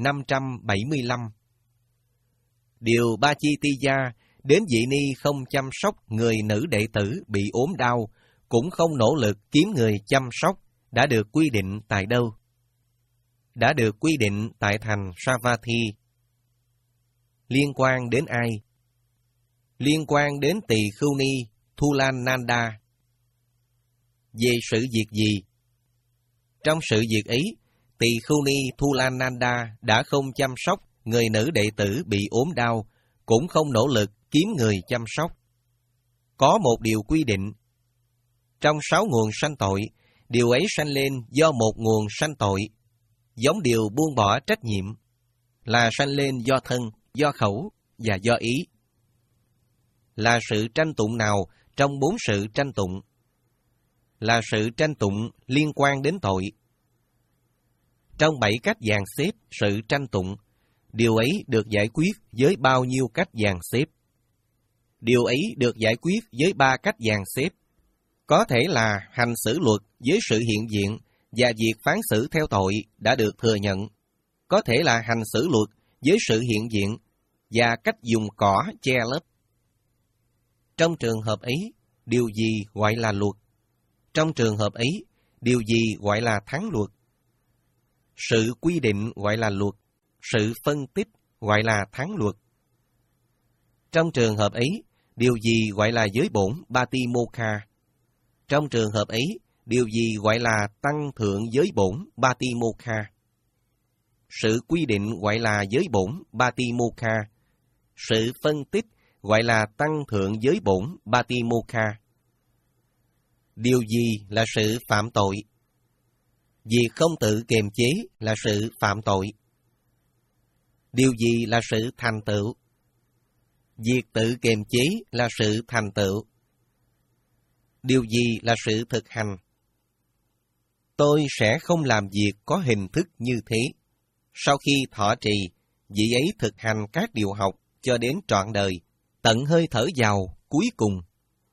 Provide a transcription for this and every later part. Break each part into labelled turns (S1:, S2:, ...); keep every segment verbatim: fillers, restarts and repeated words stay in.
S1: năm trăm bảy mươi lăm. Điều Ba Chi Ti Gia đến vị ni không chăm sóc người nữ đệ tử bị ốm đau, cũng không nỗ lực kiếm người chăm sóc, đã được quy định tại đâu? Đã được quy định tại thành Savatthi. Liên quan đến ai? Liên quan đến Tỳ Khưu Ni Thulananda. Về sự việc gì? Trong sự việc ấy, Tỳ Khưu Ni Thulananda đã không chăm sóc người nữ đệ tử bị ốm đau, cũng không nỗ lực kiếm người chăm sóc. Có một điều quy định. Trong sáu nguồn sanh tội, điều ấy sanh lên do một nguồn sanh tội, giống điều buông bỏ trách nhiệm, là sanh lên do thân, do khẩu và do ý. Là sự tranh tụng nào trong bốn sự tranh tụng? Là sự tranh tụng liên quan đến tội. Trong bảy cách dàn xếp sự tranh tụng, điều ấy được giải quyết với bao nhiêu cách dàn xếp? Điều ấy được giải quyết với ba cách dàn xếp. Có thể là hành xử luật với sự hiện diện và việc phán xử theo tội đã được thừa nhận. Có thể là hành xử luật với sự hiện diện và cách dùng cỏ che lấp. Trong trường hợp ấy, điều gì gọi là luật? Trong trường hợp ấy, điều gì gọi là thắng luật? Sự quy định gọi là luật, sự phân tích gọi là thắng luật. Trong trường hợp ấy, điều gì gọi là giới bổn Batimokha? Trong trường hợp ấy, điều gì gọi là tăng thượng giới bổn Batimokha? Sự quy định gọi là giới bổn Batimokha. Sự phân tích gọi là tăng thượng giới bổn Batimokha. Điều gì là sự phạm tội? Việc không tự kiềm chế là sự phạm tội. Điều gì là sự thành tựu? Việc tự kiềm chế là sự thành tựu. Điều gì là sự thực hành? Tôi sẽ không làm việc có hình thức như thế. Sau khi thọ trì, vị ấy thực hành các điều học cho đến trọn đời, tận hơi thở vào cuối cùng.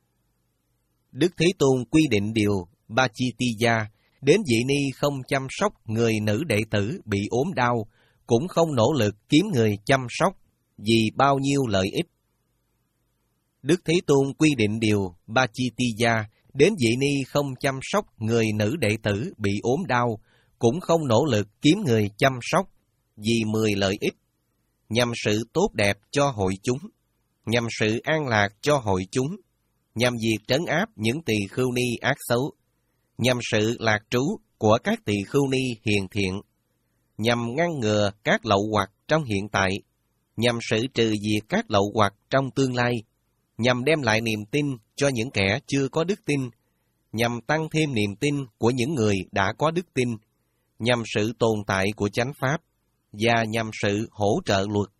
S1: Đức Thế Tôn quy định điều Ba Chi Ti Gia đến vị ni không chăm sóc người nữ đệ tử bị ốm đau, cũng không nỗ lực kiếm người chăm sóc vì bao nhiêu lợi ích. Đức Thế Tôn quy định điều Ba Chi Ti Gia đến vị ni không chăm sóc người nữ đệ tử bị ốm đau, cũng không nỗ lực kiếm người chăm sóc vì mười lợi ích, nhằm sự tốt đẹp cho hội chúng, nhằm sự an lạc cho hội chúng, nhằm việc trấn áp những tỳ khưu ni ác xấu, nhằm sự lạc trú của các tỳ khưu ni hiền thiện, nhằm ngăn ngừa các lậu hoặc trong hiện tại, nhằm sự trừ diệt các lậu hoặc trong tương lai, nhằm đem lại niềm tin cho những kẻ chưa có đức tin, nhằm tăng thêm niềm tin của những người đã có đức tin, nhằm sự tồn tại của chánh pháp, và nhằm sự hỗ trợ luật.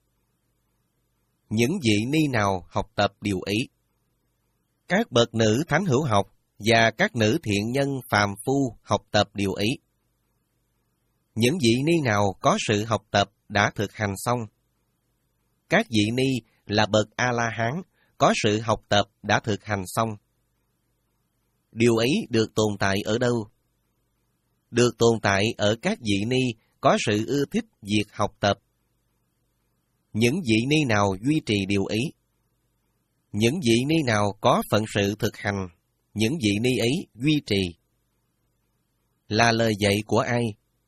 S1: Những vị ni nào học tập điều ấy? Các bậc nữ thánh hữu học và các nữ thiện nhân phàm phu học tập điều ấy. Những vị ni nào có sự học tập đã thực hành xong? Các vị ni là bậc A-la-hán có sự học tập đã thực hành xong. Điều ấy được tồn tại ở đâu? Được tồn tại ở các vị ni có sự ưa thích việc học tập. Những vị ni nào duy trì điều ấy? Những vị ni nào có phận sự thực hành, những vị ni ấy duy trì. Là lời dạy của ai?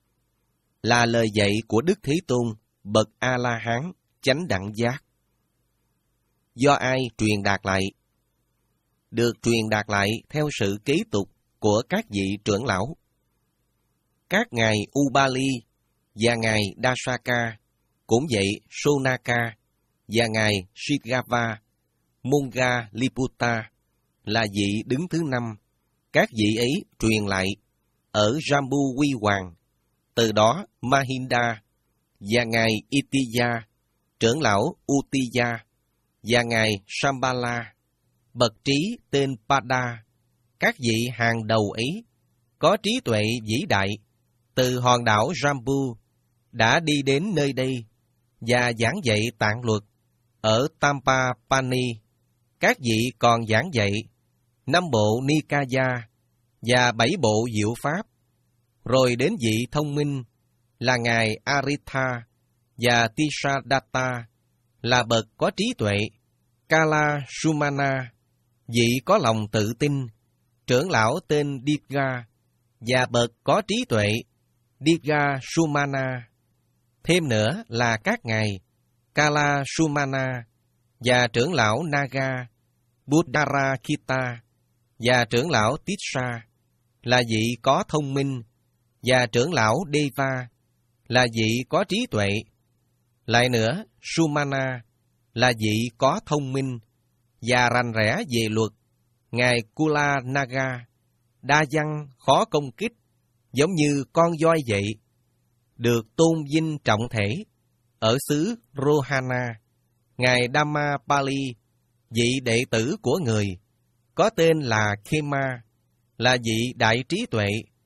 S1: Là lời dạy của Đức Thế Tôn, bậc A-la-hán, chánh đẳng giác. Do ai truyền đạt lại? Được truyền đạt lại theo sự kế tục của các vị trưởng lão. Các ngài Ubali và ngài Dasaka, cũng vậy Sonaka và ngài Shigava, Munga Liputta là vị đứng thứ năm. Các vị ấy truyền lại ở Jambu Quy Hoàng, từ đó Mahinda và ngài Itiya, trưởng lão Utiya và ngài Shambhala, bậc trí tên Pada. Các vị hàng đầu ấy có trí tuệ vĩ đại, từ hòn đảo Jambu đã đi đến nơi đây và giảng dạy tạng luật ở Tampapani. Các vị còn giảng dạy năm bộ Nikaya và bảy bộ diệu pháp, rồi đến vị thông minh là ngài Aritha và Tisadatta là bậc có trí tuệ. Kala Sumana, vị có lòng tự tin, trưởng lão tên Digha, và bậc có trí tuệ, Digha Sumana. Thêm nữa là các ngài Kala Sumana và trưởng lão Naga, Buddharakita và trưởng lão Tissa là vị có thông minh, và trưởng lão Deva là vị có trí tuệ. Lại nữa, Sumana là vị có thông minh và rành rẽ về luật. Ngài Kula Naga, đa văn, khó công kích, giống như con voi vậy, được tôn vinh trọng thể ở xứ Rohana. Ngài Dhammapali, vị đệ tử của người, có tên là Khema, là vị đại trí tuệ,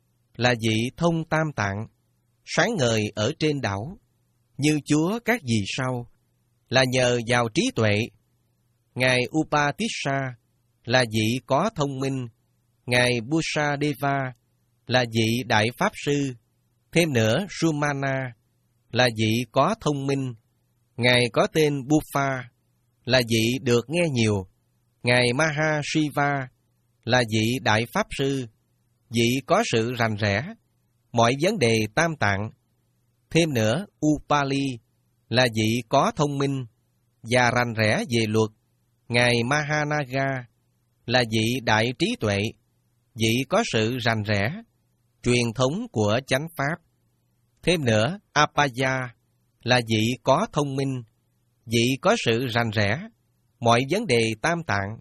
S1: là vị thông tam tạng, sáng ngời ở trên đảo, như Chúa các vì sao, là nhờ vào trí tuệ. Ngài Upatissa là vị có thông minh. Ngài Busadeva là vị đại pháp sư. Thêm nữa, Sumana là vị có thông minh. Ngài có tên Buffa là vị được nghe nhiều. Ngài Mahashiva là vị đại pháp sư, vị có sự rành rẽ mọi vấn đề tam tạng. Thêm nữa, Upali là vị có thông minh và rành rẽ về luật. Ngài Mahanaga là vị đại trí tuệ, vị có sự rành rẽ truyền thống của chánh pháp. Thêm nữa, Apaya là vị có thông minh, vị có sự rành rẽ mọi vấn đề tam tạng.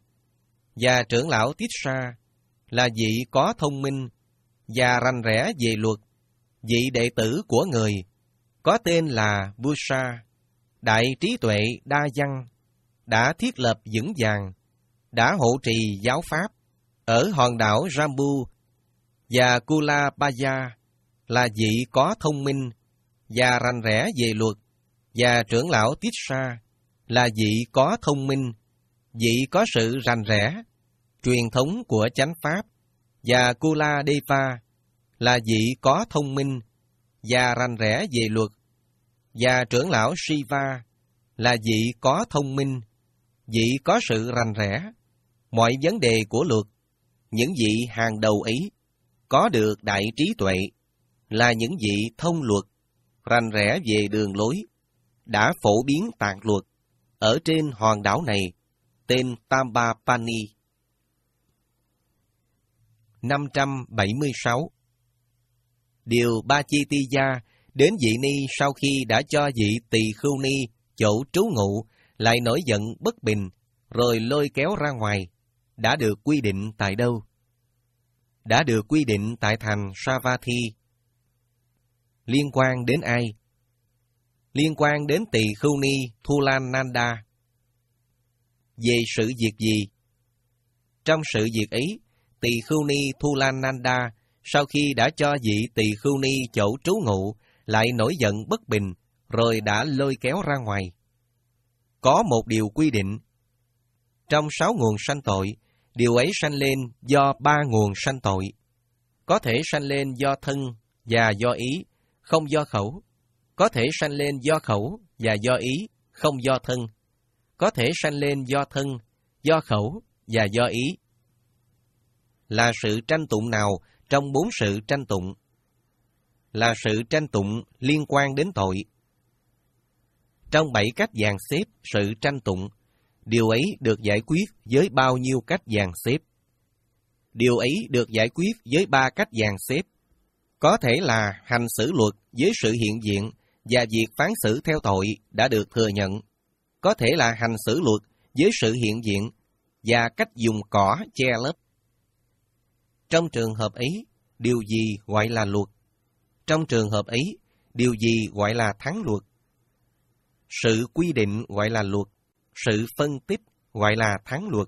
S1: Và trưởng lão Tissa là vị có thông minh và rành rẽ về luật, vị đệ tử của người, có tên là Busa, đại trí tuệ đa văn, đã thiết lập vững vàng, đã hộ trì giáo pháp ở hòn đảo Jambu. Và Kulabaya là vị có thông minh và rành rẽ về luật, và trưởng lão Tissa là vị có thông minh, vị có sự rành rẽ truyền thống của chánh pháp. Và Kuladeva là vị có thông minh và rành rẽ về luật, và trưởng lão Shiva là vị có thông minh, vị có sự rành rẽ mọi vấn đề của luật. Những vị hàng đầu ấy có được đại trí tuệ, là những vị thông luật, rành rẽ về đường lối, đã phổ biến tạng luật ở trên hòn đảo này, tên Tambapani. năm trăm bảy mươi sáu. Điều Ba Chi Ti Gia đến vị ni sau khi đã cho vị tỳ khưu ni chỗ trú ngụ lại nổi giận bất bình, rồi lôi kéo ra ngoài, đã được quy định tại đâu? Đã được quy định tại thành Savatthi. Liên quan đến ai? Liên quan đến tỳ khưu ni Thulananda. Về sự việc gì? Trong sự việc ấy, tỳ khưu ni Thulananda sau khi đã cho vị tỳ khưu ni chỗ trú ngụ lại nổi giận bất bình, rồi đã lôi kéo ra ngoài. Có một điều quy định. Trong sáu nguồn sanh tội, điều ấy sanh lên do ba nguồn sanh tội. Có thể sanh lên do thân và do ý, không do khẩu. Có thể sanh lên do khẩu và do ý, không do thân. Có thể sanh lên do thân, do khẩu và do ý. Là sự tranh tụng nào trong bốn sự tranh tụng? Là sự tranh tụng liên quan đến tội. Trong bảy cách dàn xếp sự tranh tụng, điều ấy được giải quyết với bao nhiêu cách dàn xếp? Điều ấy được giải quyết với ba cách dàn xếp. Có thể là hành xử luật với sự hiện diện và việc phán xử theo tội đã được thừa nhận. Có thể là hành xử luật với sự hiện diện và cách dùng cỏ che lấp. Trong trường hợp ấy, điều gì gọi là luật? Trong trường hợp ấy, điều gì gọi là thắng luật? Sự quy định gọi là luật, sự phân tích gọi là thắng luật.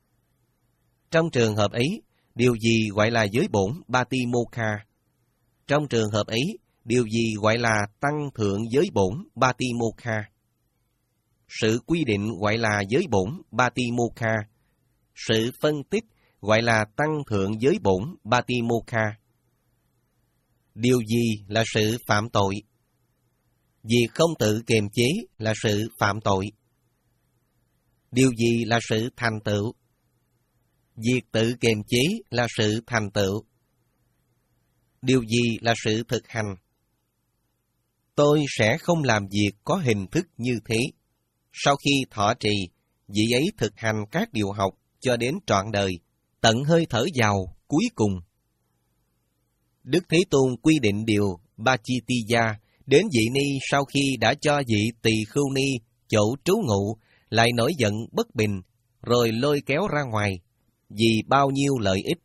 S1: Trong trường hợp ấy, điều gì gọi là giới bổn Batimokha? Trong trường hợp ấy, điều gì gọi là tăng thượng giới bổn Batimokha? Sự quy định gọi là giới bổn Batimokha. Sự phân tích gọi là tăng thượng giới bổn Batimokha. Điều gì là sự phạm tội? Việc không tự kiềm chế là sự phạm tội. Điều gì là sự thành tựu? Việc tự kiềm chế là sự thành tựu. Điều gì là sự thực hành? Tôi sẽ không làm việc có hình thức như thế. Sau khi thọ trì, vị ấy thực hành các điều học cho đến trọn đời, tận hơi thở vào cuối cùng. Đức Thế Tôn quy định điều Bachitiya đến vị ni sau khi đã cho vị tỳ khưu ni chỗ trú ngụ lại nổi giận bất bình, rồi lôi kéo ra ngoài, vì bao nhiêu lợi ích.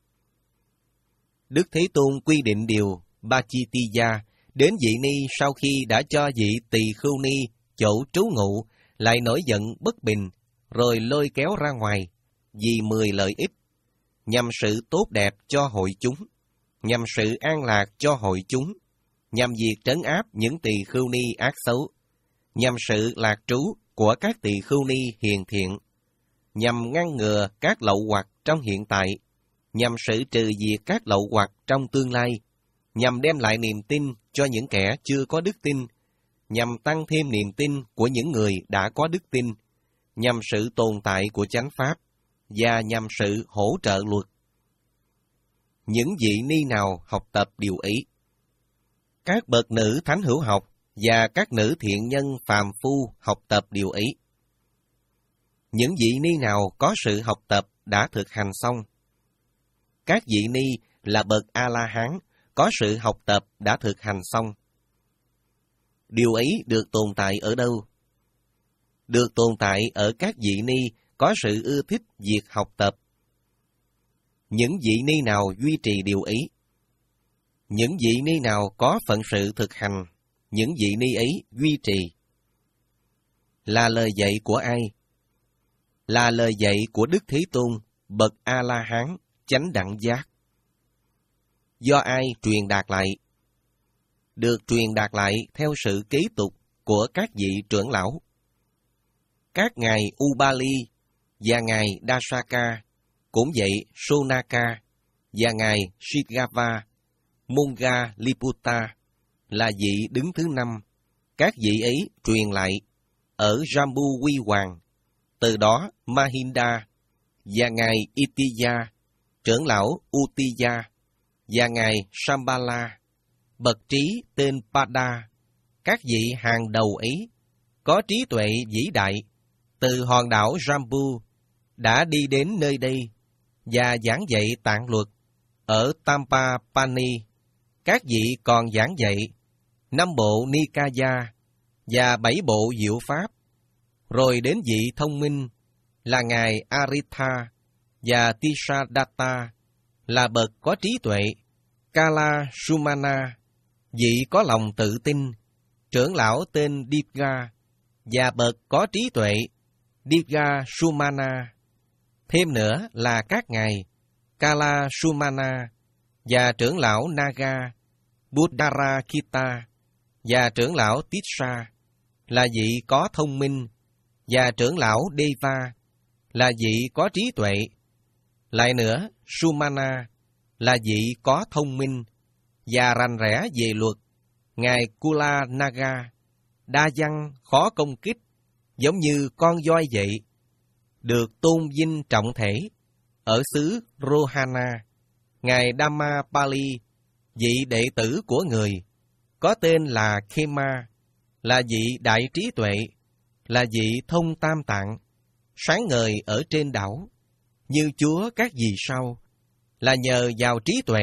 S1: Đức Thế Tôn quy định điều Bachitiya đến vị ni sau khi đã cho vị tỳ khưu ni chỗ trú ngụ lại nổi giận bất bình, rồi lôi kéo ra ngoài, vì mười lợi ích, nhằm sự tốt đẹp cho hội chúng, nhằm sự an lạc cho hội chúng, nhằm việc trấn áp những tỳ khưu ni ác xấu, nhằm sự lạc trú của các tỳ khưu ni hiền thiện, nhằm ngăn ngừa các lậu hoặc trong hiện tại, nhằm sự trừ diệt các lậu hoặc trong tương lai, nhằm đem lại niềm tin cho những kẻ chưa có đức tin, nhằm tăng thêm niềm tin của những người đã có đức tin, nhằm sự tồn tại của chánh pháp, và nhằm sự hỗ trợ luật. Những vị ni nào học tập điều ý? Các bậc nữ thánh hữu học và các nữ thiện nhân phàm phu học tập điều ý. Những vị ni nào có sự học tập đã thực hành xong? Các vị ni là bậc A-la-hán có sự học tập đã thực hành xong. Điều ấy được tồn tại ở đâu? Được tồn tại ở các vị ni có sự ưa thích việc học tập. Những vị ni nào duy trì điều ý? Những vị ni nào có phận sự thực hành, những vị ni ấy duy trì. Là lời dạy của ai? Là lời dạy của Đức Thế Tôn, bậc A-la-hán, chánh đẳng giác. Do ai truyền đạt lại? Được truyền đạt lại theo sự kế tục của các vị trưởng lão. Các ngài Ubali và ngài Dasaka, cũng vậy Sonaka và ngài Shigava, Monga Liputa là vị đứng thứ năm. Các vị ấy truyền lại ở Jambu Quy Hoàng, từ đó Mahinda và ngài Itiya, trưởng lão Utiya, và ngài Shambhala, bậc trí tên Pada. Các vị hàng đầu ấy có trí tuệ vĩ đại, từ hòn đảo Jambu đã đi đến nơi đây và giảng dạy tạng luật ở Tampapani. Các vị còn giảng dạy năm bộ Nikaya và bảy bộ diệu pháp. Rồi đến vị thông minh là ngài Aritha và Tisadatta là bậc có trí tuệ, Kala Sumana, vị có lòng tự tin, trưởng lão tên Dipga và bậc có trí tuệ, Dipga Sumana. Thêm nữa là các ngài Kala Sumana và trưởng lão Naga, Buddharakita và trưởng lão Tissa là vị có thông minh, và trưởng lão Deva là vị có trí tuệ. Lại nữa, Sumana là vị có thông minh và rành rẽ về luật, ngài Kula Naga, đa văn khó công kích, giống như con voi vậy, được tôn vinh trọng thể ở xứ Rohana. Ngài Dhammapali, vị đệ tử của người, có tên là Khema, là vị đại trí tuệ, là vị thông tam tạng, sáng ngời ở trên đảo, như Chúa các vì sao, là nhờ vào trí tuệ.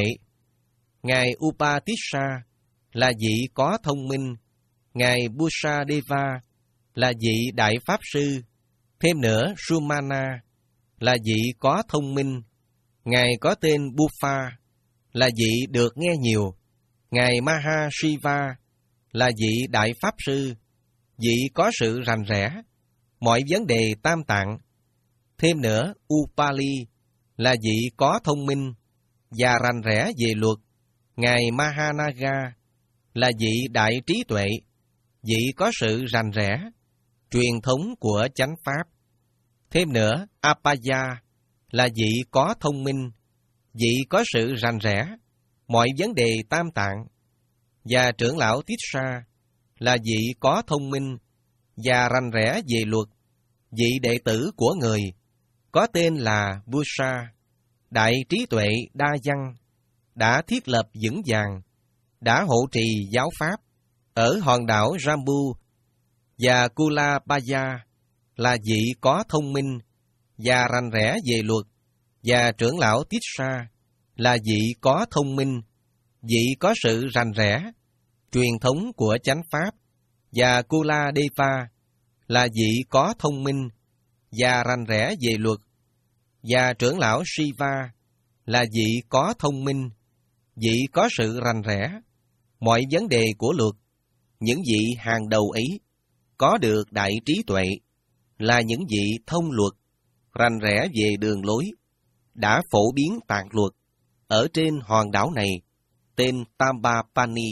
S1: Ngài Upatissa là vị có thông minh, ngài Busadeva là vị đại pháp sư. Thêm nữa, Sumana là vị có thông minh, ngài có tên Buffa là vị được nghe nhiều. Ngài Mahashiva là vị đại pháp sư, vị có sự rành rẽ mọi vấn đề tam tạng. Thêm nữa, Upali là vị có thông minh và rành rẽ về luật. Ngài Mahanaga là vị đại trí tuệ, vị có sự rành rẽ truyền thống của chánh pháp. Thêm nữa, Apaya là vị có thông minh, vị có sự rành rẽ mọi vấn đề tam tạng. Và trưởng lão Tissa là vị có thông minh và rành rẽ về luật. Vị đệ tử của người có tên là Vusa, đại trí tuệ đa văn, đã thiết lập vững vàng, đã hộ trì giáo pháp ở hòn đảo Jambu, và Kulabaya là vị có thông minh và rành rẽ về luật, và trưởng lão Tissa là vị có thông minh, vị có sự rành rẽ, truyền thống của chánh pháp, và Kuladeva là vị có thông minh và rành rẽ về luật, và trưởng lão Shiva là vị có thông minh, vị có sự rành rẽ, mọi vấn đề của luật. Những vị hàng đầu ấy có được đại trí tuệ, là những vị thông luật, rành rẽ về đường lối, đã phổ biến tạng luật ở trên hòn đảo này, tên Tambapani.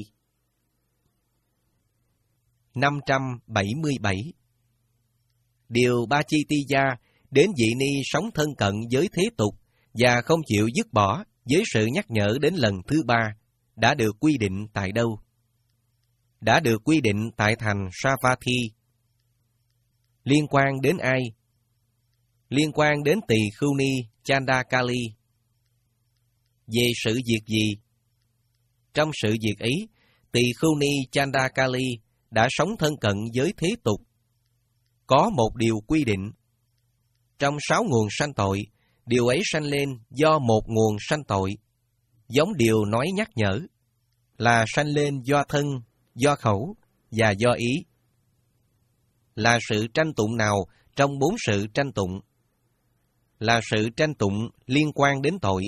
S1: năm trăm bảy mươi bảy. Điều Bachitiya đến vị ni sống thân cận với thế tục và không chịu dứt bỏ với sự nhắc nhở đến lần thứ ba đã được quy định tại đâu? Đã được quy định tại thành Savatthi. Liên quan đến ai? Liên quan đến Tỳ Khưu Ni Chandakali. Về sự việc gì? Trong sự việc ấy, Tỳ Khưu Ni Chandakali đã sống thân cận với thế tục. Có một điều quy định. Trong sáu nguồn sanh tội, điều ấy sanh lên do một nguồn sanh tội, giống điều nói nhắc nhở, là sanh lên do thân, do khẩu và do ý. Là sự tranh tụng nào trong bốn sự tranh tụng? Là sự tranh tụng liên quan đến tội.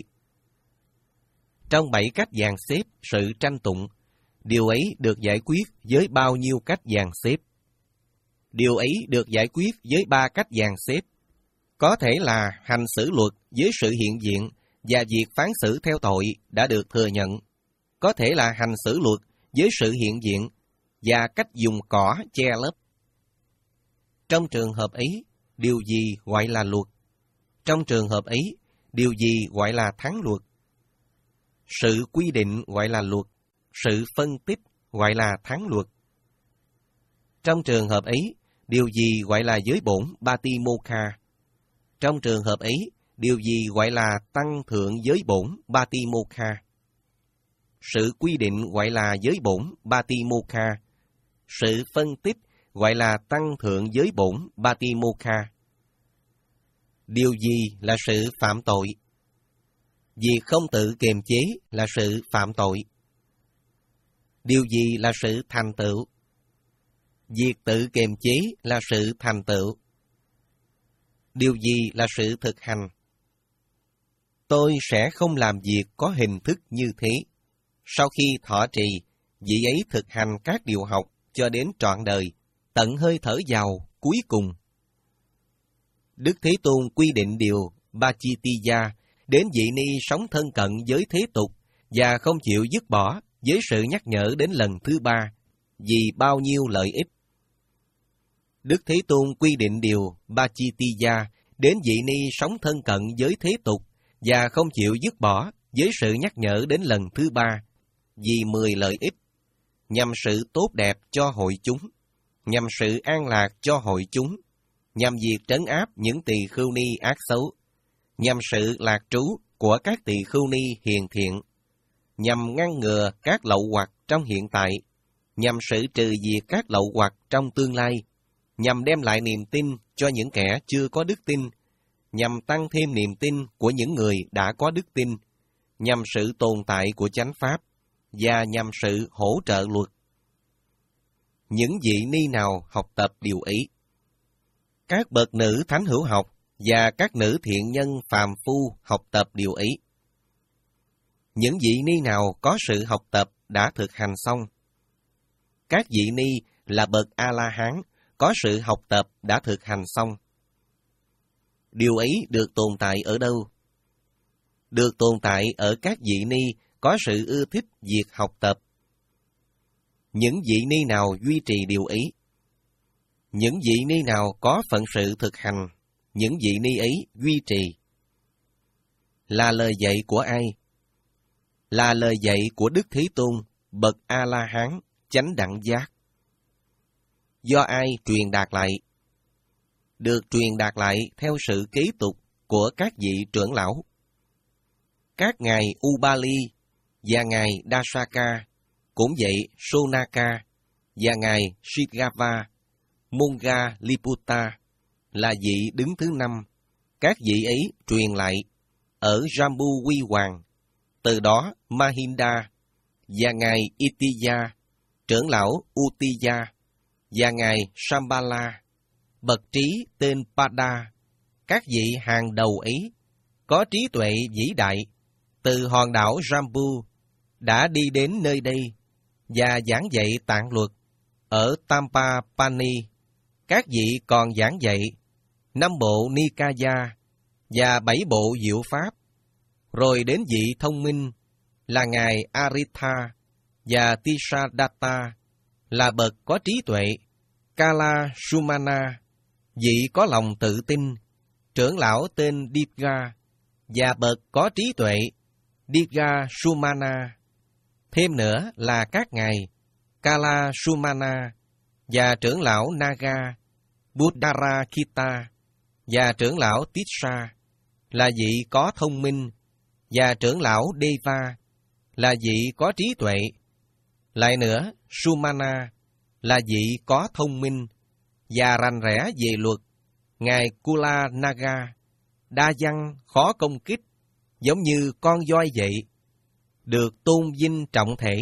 S1: Trong bảy cách dàn xếp sự tranh tụng, điều ấy được giải quyết với bao nhiêu cách dàn xếp? Điều ấy được giải quyết với ba cách dàn xếp. Có thể là hành xử luật với sự hiện diện và việc phán xử theo tội đã được thừa nhận. Có thể là hành xử luật với sự hiện diện và cách dùng cỏ che lấp. Trong trường hợp ấy, điều gì gọi là luật? Trong trường hợp ấy, điều gì gọi là thắng luật? Sự quy định gọi là luật, sự phân tích gọi là thắng luật. Trong trường hợp ấy, điều gì gọi là giới bổn Batimokha? Trong trường hợp ấy, điều gì gọi là tăng thượng giới bổn Batimokha? Sự quy định gọi là giới bổn Batimokha. Sự phân tích gọi là tăng thượng giới bổn Batimokha. Điều gì là sự phạm tội? Việc không tự kiềm chế là sự phạm tội. Điều gì là sự thành tựu? Việc tự kiềm chế là sự thành tựu. Điều gì là sự thực hành? Tôi sẽ không làm việc có hình thức như thế. Sau khi thọ trì, vị ấy thực hành các điều học cho đến trọn đời, tận hơi thở vào cuối cùng. Đức Thế Tôn quy định điều Bachitiya đến vị ni sống thân cận với thế tục và không chịu dứt bỏ với sự nhắc nhở đến lần thứ ba, vì bao nhiêu lợi ích. Đức Thế Tôn quy định điều Bachitiya đến vị ni sống thân cận với thế tục và không chịu dứt bỏ với sự nhắc nhở đến lần thứ ba, vì mười lợi ích, nhằm sự tốt đẹp cho hội chúng, nhằm sự an lạc cho hội chúng, nhằm việc trấn áp những tỳ khưu ni ác xấu, nhằm sự lạc trú của các tỳ khưu ni hiền thiện, nhằm ngăn ngừa các lậu hoặc trong hiện tại, nhằm sự trừ diệt các lậu hoặc trong tương lai, nhằm đem lại niềm tin cho những kẻ chưa có đức tin, nhằm tăng thêm niềm tin của những người đã có đức tin, nhằm sự tồn tại của chánh pháp, và nhằm sự hỗ trợ luật. Những vị ni nào học tập điều ấy? Các bậc nữ thánh hữu học và các nữ thiện nhân phàm phu học tập điều ấy. Những vị ni nào có sự học tập đã thực hành xong? Các vị ni là bậc A-la-hán có sự học tập đã thực hành xong. Điều ấy được tồn tại ở đâu? Được tồn tại ở các vị ni có sự ưa thích việc học tập. Những vị ni nào duy trì điều ấy? Những vị ni nào có phận sự thực hành, những vị ni ấy duy trì. Là lời dạy của ai? Là lời dạy của Đức Thế Tôn, bậc A-la-hán, chánh đẳng giác. do ai truyền đạt lại? Được truyền đạt lại theo sự kế tục của các vị trưởng lão. Các ngài Ubali và ngài Dasaka, cũng vậy Sonaka và ngài Shigava, Monga Liputa là vị đứng thứ năm. Các vị ấy truyền lại ở Jambu Quy Hoàng. Từ đó Mahinda và ngài Itiya, trưởng lão Utiya và ngài Sambala, bậc trí tên Pada, các vị hàng đầu ấy có trí tuệ vĩ đại từ hòn đảo Jambu đã đi đến nơi đây và giảng dạy tạng luật ở Tampapani. Các vị còn giảng dạy năm bộ Nikaya và bảy bộ diệu pháp. Rồi đến vị thông minh là ngài Aritha và Tisadatta là bậc có trí tuệ, Kala Sumana, vị có lòng tự tin, trưởng lão tên Dipga và bậc có trí tuệ, Dipga Sumana. Thêm nữa là các ngài Kala Sumana và trưởng lão Naga, Buddharakita và trưởng lão Tissa là vị có thông minh, và trưởng lão Deva là vị có trí tuệ. Lại nữa, Sumana là vị có thông minh và rành rẽ về luật, ngài Kula Naga, đa văn khó công kích, giống như con voi vậy, được tôn vinh trọng thể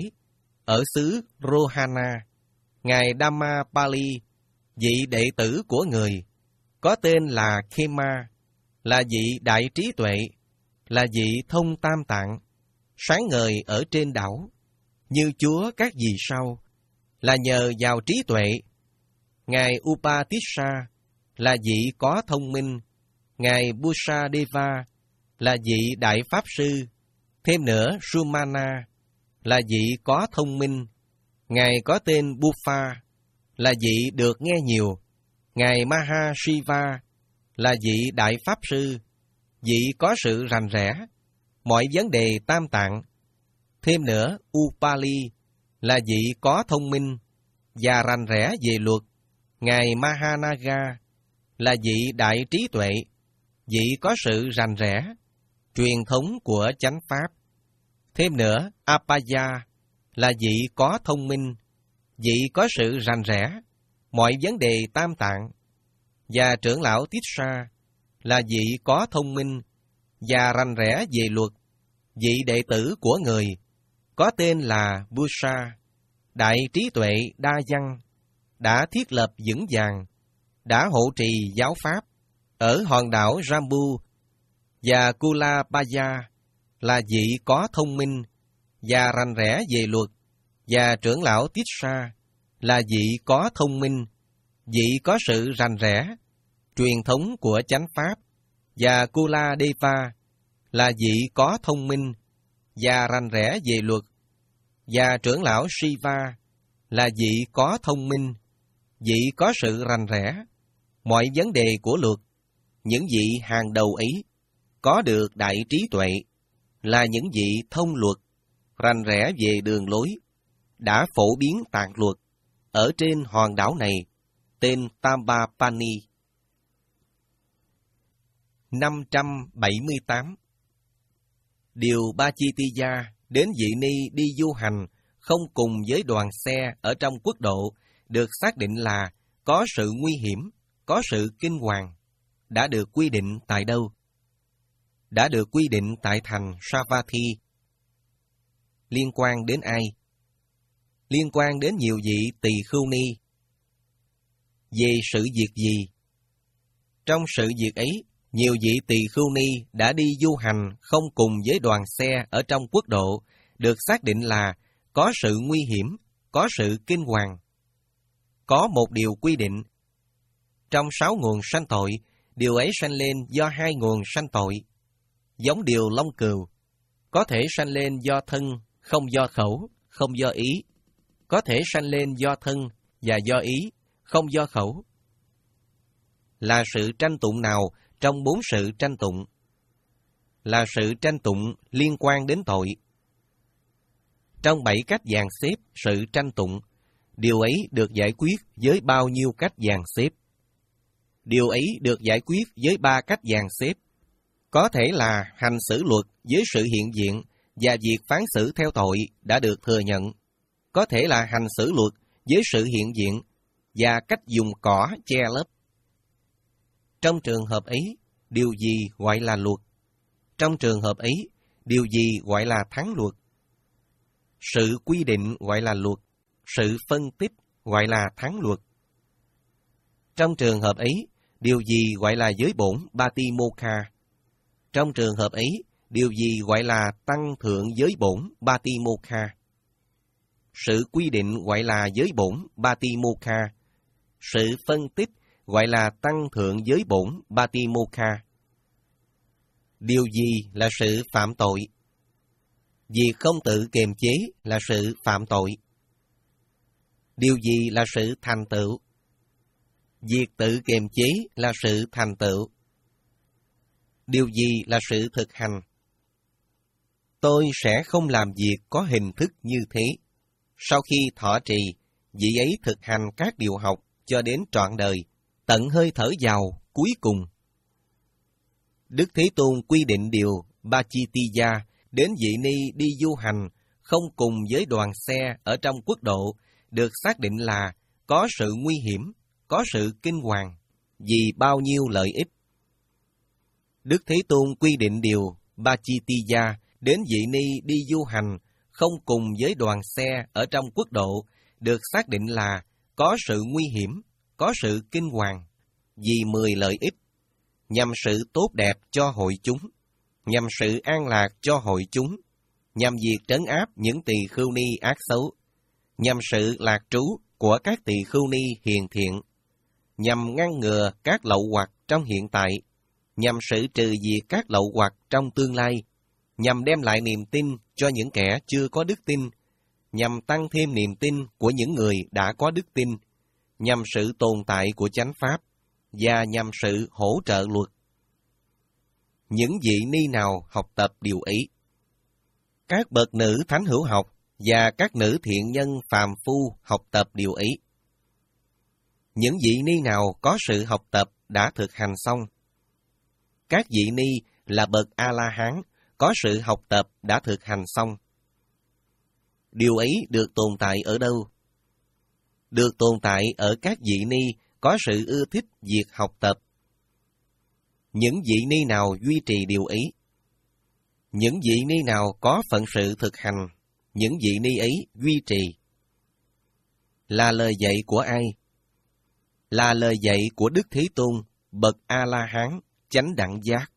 S1: ở xứ Rohana. Ngài Dhammapali, vị đệ tử của người, có tên là Khema, là vị đại trí tuệ, là vị thông tam tạng, sáng ngời ở trên đảo, như Chúa các vì sao, là nhờ vào trí tuệ. Ngài Upatissa là vị có thông minh, ngài Busadeva là vị đại pháp sư. Thêm nữa, Sumana là vị có thông minh, ngài có tên Buffa là vị được nghe nhiều. Ngài Mahashiva là vị đại pháp sư, vị có sự rành rẽ mọi vấn đề tam tạng. Thêm nữa, Upali là vị có thông minh và rành rẽ về luật. Ngài Mahanaga là vị đại trí tuệ, vị có sự rành rẽ truyền thống của chánh pháp. Thêm nữa, Apaya là vị có thông minh, vị có sự rành rẽ mọi vấn đề tam tạng. Và trưởng lão Tissa là vị có thông minh và rành rẽ về luật, vị đệ tử của người, có tên là Busa, đại trí tuệ đa văn, đã thiết lập vững vàng, đã hộ trì giáo pháp ở hòn đảo Jambu. Và Kulapaya là vị có thông minh và rành rẽ về luật, và trưởng lão Tissa là vị có thông minh, vị có sự rành rẽ truyền thống của chánh pháp. Và Kuladeva là vị có thông minh và rành rẽ về luật, và trưởng lão Shiva là vị có thông minh, vị có sự rành rẽ mọi vấn đề của luật. Những vị hàng đầu ấy có được đại trí tuệ, là những vị thông luật, rành rẽ về đường lối, đã phổ biến tạng luật ở trên hòn đảo này, tên Tampapani. năm trăm bảy mươi tám. Điều Bachitiya đến Vị Ni đi du hành không cùng với đoàn xe ở trong quốc độ được xác định là có sự nguy hiểm, có sự kinh hoàng. Đã được quy định tại đâu? Đã được quy định tại thành Savatthi. Liên quan đến ai? Liên quan đến nhiều vị tỳ khưu ni. Về sự việc gì? Trong sự việc ấy, nhiều vị tỳ khưu ni đã đi du hành không cùng với đoàn xe ở trong quốc độ, được xác định là có sự nguy hiểm, có sự kinh hoàng. Có một điều quy định. Trong sáu nguồn sanh tội, điều ấy sanh lên do hai nguồn sanh tội. Giống điều long cừu, có thể sanh lên do thân, không do khẩu, không do ý. Có thể sanh lên do thân và do ý, không do khẩu. Là sự tranh tụng nào trong bốn sự tranh tụng? Là sự tranh tụng liên quan đến tội. Trong bảy cách dàn xếp sự tranh tụng, Điều ấy được giải quyết với bao nhiêu cách dàn xếp? Điều ấy được giải quyết với ba cách dàn xếp. Có thể là hành xử luật với sự hiện diện và việc phán xử theo tội đã được thừa nhận. Có thể là hành xử luật với sự hiện diện và cách dùng cỏ che lấp. Trong trường hợp ấy, điều gì gọi là luật? Trong trường hợp ấy, điều gì gọi là thắng luật? Sự quy định gọi là luật, sự phân tích gọi là thắng luật. Trong trường hợp ấy, điều gì gọi là giới bổn Batimokha? Trong trường hợp ấy, điều gì gọi là tăng thượng giới bổn Batimokha? Sự quy định gọi là giới bổn Batimokha. Sự phân tích gọi là tăng thượng giới bổn Batimokha. Điều gì là sự phạm tội? Việc không tự kiềm chế là sự phạm tội. Điều gì là sự thành tựu? Việc tự kiềm chế là sự thành tựu. Điều gì là sự thực hành? Tôi sẽ không làm việc có hình thức như thế. Sau khi thọ trì, vị ấy thực hành các điều học cho đến trọn đời, tận hơi thở vào cuối cùng. Đức Thế Tôn quy định điều Bachitiya đến vị ni đi du hành không cùng với đoàn xe ở trong quốc độ được xác định là có sự nguy hiểm, có sự kinh hoàng, vì bao nhiêu lợi ích. Đức Thế Tôn quy định điều Bachitiya đến vị ni đi du hành không cùng với đoàn xe ở trong quốc độ được xác định là có sự nguy hiểm, có sự kinh hoàng, vì mười lợi ích, nhằm sự tốt đẹp cho hội chúng, nhằm sự an lạc cho hội chúng, nhằm việc trấn áp những tỳ khưu ni ác xấu, nhằm sự lạc trú của các tỳ khưu ni hiền thiện, nhằm ngăn ngừa các lậu hoặc trong hiện tại, nhằm sự trừ diệt các lậu hoặc trong tương lai, nhằm đem lại niềm tin cho những kẻ chưa có đức tin, nhằm tăng thêm niềm tin của những người đã có đức tin, nhằm sự tồn tại của chánh pháp, và nhằm sự hỗ trợ luật. Những vị ni nào học tập điều ấy? Các bậc nữ thánh hữu học và các nữ thiện nhân phàm phu học tập điều ấy. Những vị ni nào có sự học tập đã thực hành xong? Các vị ni là bậc A-la-hán có sự học tập đã thực hành xong. Điều ấy được tồn tại ở đâu? Được tồn tại ở các vị ni có sự ưa thích việc học tập. Những vị ni nào duy trì điều ấy? Những vị ni nào có phận sự thực hành, những vị ni ấy duy trì. Là lời dạy của ai? Là lời dạy của Đức Thế Tôn, bậc A-la-hán, chánh đẳng giác.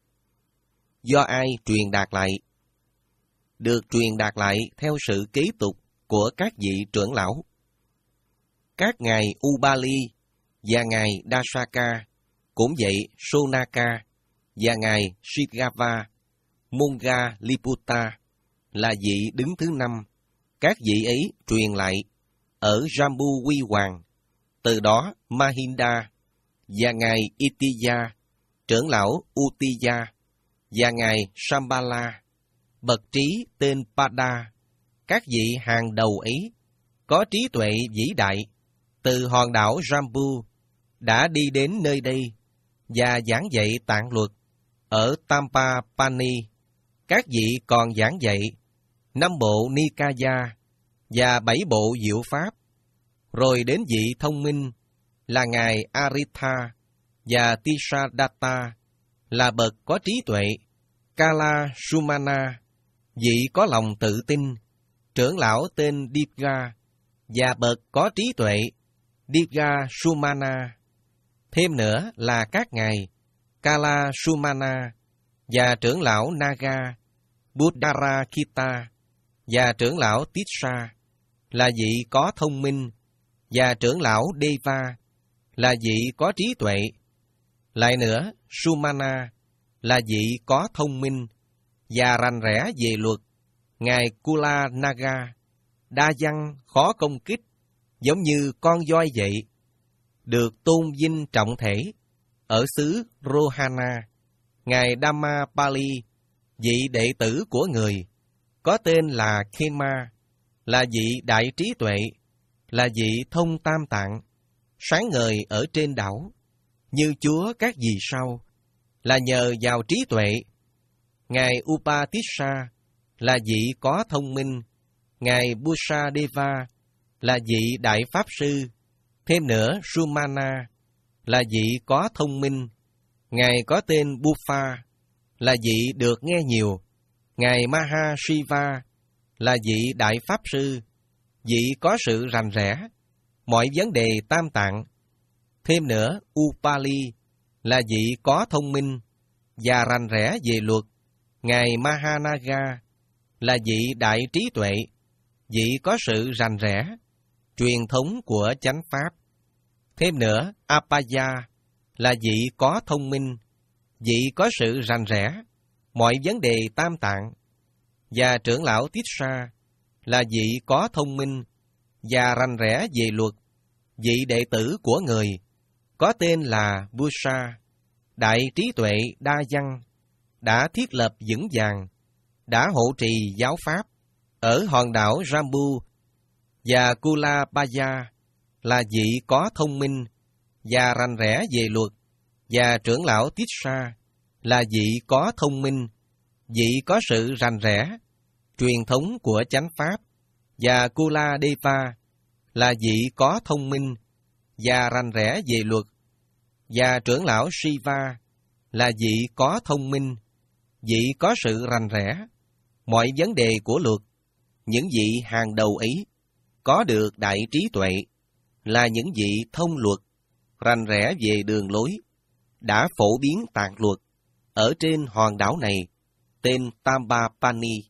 S1: Do ai truyền đạt lại? Được truyền đạt lại theo sự kế tục của các vị trưởng lão. Các ngài Ubali và ngài Dasaka, cũng vậy Sonaka và ngài Shigava, Monga Liputta là vị đứng thứ năm. Các vị ấy truyền lại ở Jambu Quy Hoàng, từ đó Mahinda và ngài Itiya, trưởng lão Utiya và ngài Shambhala, bậc trí tên Pada. Các vị hàng đầu ấy có trí tuệ vĩ đại từ hòn đảo Jambu đã đi đến nơi đây và giảng dạy tạng luật ở Tampapani. Các vị còn giảng dạy năm bộ Nikaya và bảy bộ diệu pháp, rồi đến vị thông minh là ngài Aritha và Tisadatta là bậc có trí tuệ, Kala Sumana, vị có lòng tự tin, trưởng lão tên Dipga và bậc có trí tuệ, Dipga Sumana. Thêm nữa là các ngài Kala Sumana và trưởng lão Naga, Buddharakita và trưởng lão Tissa là vị có thông minh, và trưởng lão Deva là vị có trí tuệ. Lại nữa, Sumana là vị có thông minh và rành rẽ về luật. Ngài Kula Naga, đa văn khó công kích, giống như con voi vậy, được tôn vinh trọng thể ở xứ Rohana. Ngài Dhammapali, vị đệ tử của người, có tên là Khema, là vị đại trí tuệ, là vị thông tam tạng, sáng ngời ở trên đảo, như Chúa các vì sao, là nhờ vào trí tuệ. Ngài Upatissa là vị có thông minh, Ngài Busadeva là vị đại pháp sư, thêm nữa Sumana là vị có thông minh, Ngài có tên Bufa là vị được nghe nhiều, Ngài Mahashiva là vị đại pháp sư, vị có sự rành rẽ, mọi vấn đề tam tạng. Thêm nữa, Upali là vị có thông minh và rành rẽ về luật, Ngài Mahanaga là vị đại trí tuệ, vị có sự rành rẽ, truyền thống của chánh pháp. Thêm nữa, Apaya là vị có thông minh, vị có sự rành rẽ, mọi vấn đề tam tạng. Và trưởng lão Tissa là vị có thông minh và rành rẽ về luật, vị đệ tử của người, có tên là Busa, đại trí tuệ đa văn, đã thiết lập vững vàng, đã hộ trì giáo pháp ở hòn đảo Jambu. Và Kulabaya là vị có thông minh và rành rẽ về luật, và trưởng lão Tissa là vị có thông minh, vị có sự rành rẽ, truyền thống của chánh pháp. Và Kuladeva là vị có thông minh và rành rẽ về luật, và trưởng lão Shiva là vị có thông minh, vị có sự rành rẽ, mọi vấn đề của luật. Những vị hàng đầu ấy có được đại trí tuệ, là những vị thông luật, rành rẽ về đường lối, đã phổ biến tạng luật ở trên hòn đảo này, tên Tambapani.